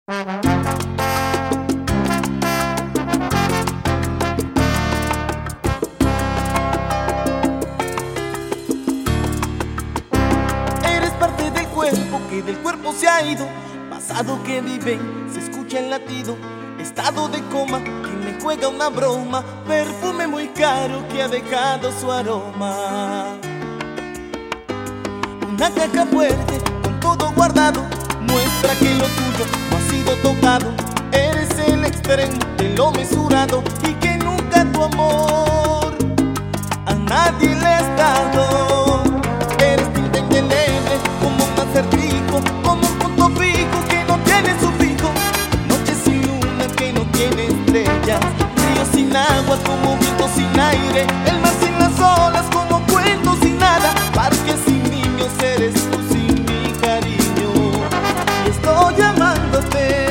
Eres parte del cuerpo que del cuerpo se ha ido, pasado que vive, se escucha el latido, estado de coma que me juega una broma, perfume muy caro que ha dejado su aroma. Una caja fuerte con todo guardado muestra que lo tuyo no ha sido tocado. Eres el extremo de lo mesurado y que nunca tu amor a nadie le has dado. Eres tinta indeleble como un acertijo, como un punto fijo que no tiene sufijo. Noche sin luna que no tiene estrellas, río sin agua como viento sin aire, el mar sin las olas como cuento sin nada, parque sin niños eres tú sin mi cariño. Y estoy llamándote.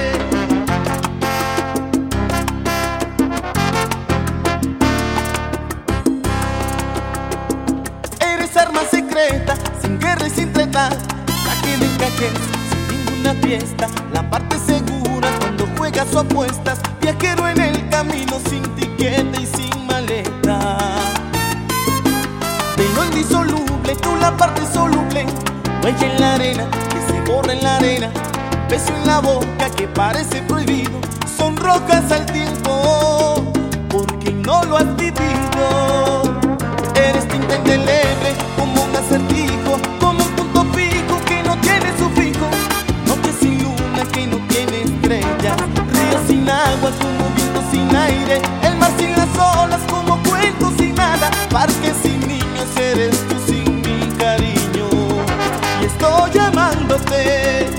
Eres arma secreta, sin guerra y sin treta, saque de cajes, sin ninguna fiesta, la parte segura cuando juegas o apuestas, viajero en el camino sin tiquete y sin maleta. Pero indisoluble, tú la parte soluble, huella en la arena, que se borra en la arena, beso en la boca que parece prohibido, son rocas al tiempo, porque no lo has vivido. Eres tinta indeleble como un acertijo, como un punto fijo que no tiene sufijo. Noche sin luna que no tiene estrellas, río sin agua como viento sin aire, el mar sin las olas como cuento sin nada, parque sin niños eres tú sin mi cariño. Y estoy llamándote.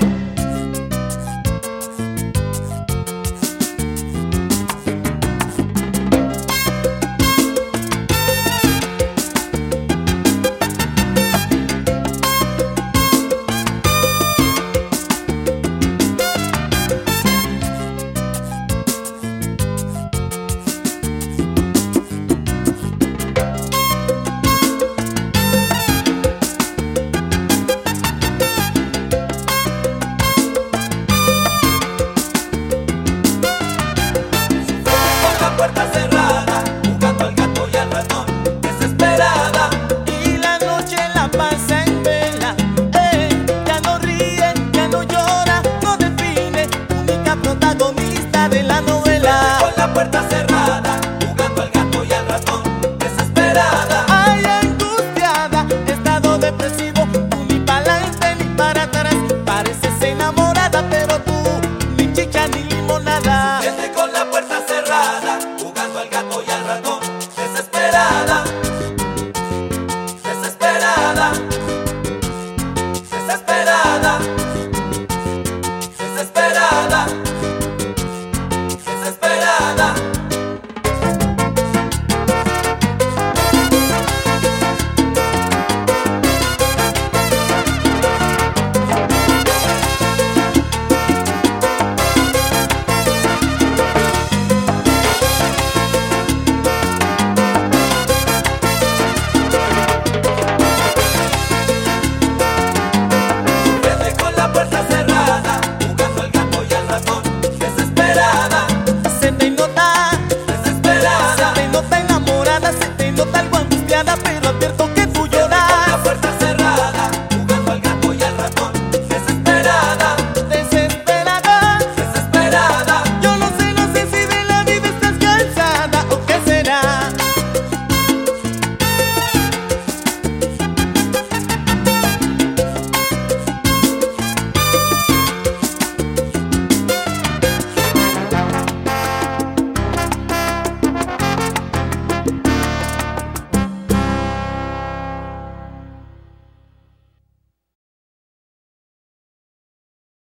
Puerta cerrada, jugando al gato y al ratón, desesperada. Y la noche la pasa en vela, ya no ríe, ya no llora, no define, única protagonista de la novela. Con la puerta cerrada.